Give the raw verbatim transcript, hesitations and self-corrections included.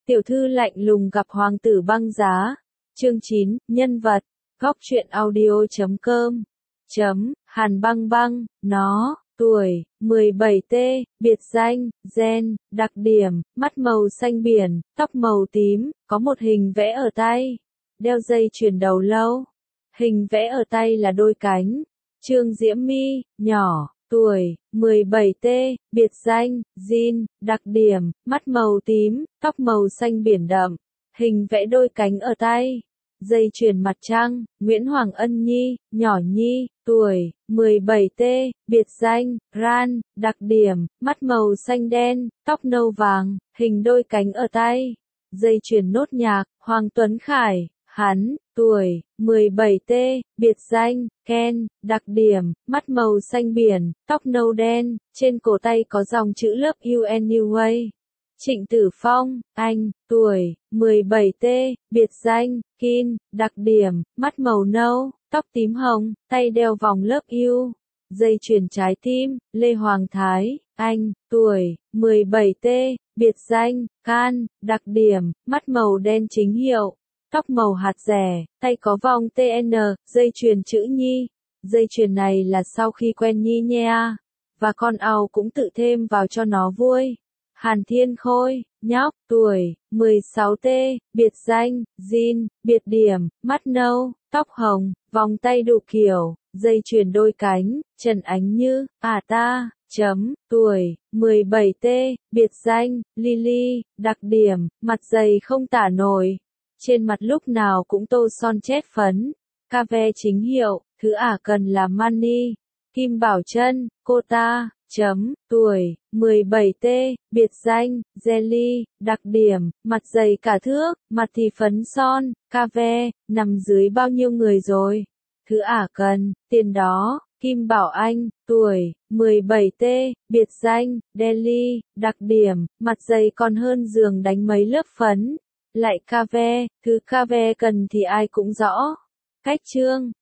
Tiểu thư lạnh lùng gặp hoàng tử băng giá. Chương chín, nhân vật. Góc truyện audio chấm com. Chấm, Hàn Băng Băng, nó, tuổi, mười bảy T, biệt danh, gen, đặc điểm, mắt màu xanh biển, tóc màu tím, có một hình vẽ ở tay, đeo dây chuyền đầu lâu. Hình vẽ ở tay là đôi cánh. Trương Diễm My, nhỏ, tuổi, mười bảy T, biệt danh, Jin, đặc điểm, mắt màu tím, tóc màu xanh biển đậm, hình vẽ đôi cánh ở tay. Dây chuyền mặt trăng, Nguyễn Hoàng Ân Nhi, nhỏ Nhi, tuổi, mười bảy T, biệt danh, Ran, đặc điểm, mắt màu xanh đen, tóc nâu vàng, hình đôi cánh ở tay. Dây chuyền nốt nhạc, Hoàng Tuấn Khải, hắn, tuổi, mười bảy T, biệt danh, Ken, đặc điểm, mắt màu xanh biển, tóc nâu đen, trên cổ tay có dòng chữ Love You Anyway. Trịnh Tử Phong, anh, tuổi, mười bảy T, biệt danh, Kin, đặc điểm, mắt màu nâu, tóc tím hồng, tay đeo vòng Love You. Dây chuyền trái tim, Lê Hoàng Thái, anh, tuổi, mười bảy T, biệt danh, Can, đặc điểm, mắt màu đen chính hiệu, tóc màu hạt rẻ, tay có vòng tê en, dây chuyền chữ Nhi. Dây chuyền này là sau khi quen Nhi nha, và con ao cũng tự thêm vào cho nó vui. Hàn Thiên Khôi, nhóc, tuổi, mười sáu T, biệt danh, Jin, biệt điểm, mắt nâu, tóc hồng, vòng tay đủ kiểu, dây chuyền đôi cánh, Trần Ánh Như, à ta, chấm, tuổi, mười bảy T, biệt danh, Lily, đặc điểm, mặt dày không tả nổi. Trên mặt lúc nào cũng tô son chét phấn. Ca ve chính hiệu, thứ ả cần là money. Kim Bảo Trân, cô ta, chấm, tuổi, mười bảy T, biệt danh, Jelly, đặc điểm, mặt dày cả thước, mặt thì phấn son. Ca ve, nằm dưới bao nhiêu người rồi? Thứ ả cần, tiền đó. Kim Bảo Anh, tuổi, mười bảy T, biệt danh, Delhi, đặc điểm, mặt dày còn hơn giường đánh mấy lớp phấn. Lại ca ve, thứ ca ve cần thì ai cũng rõ. Cách chương,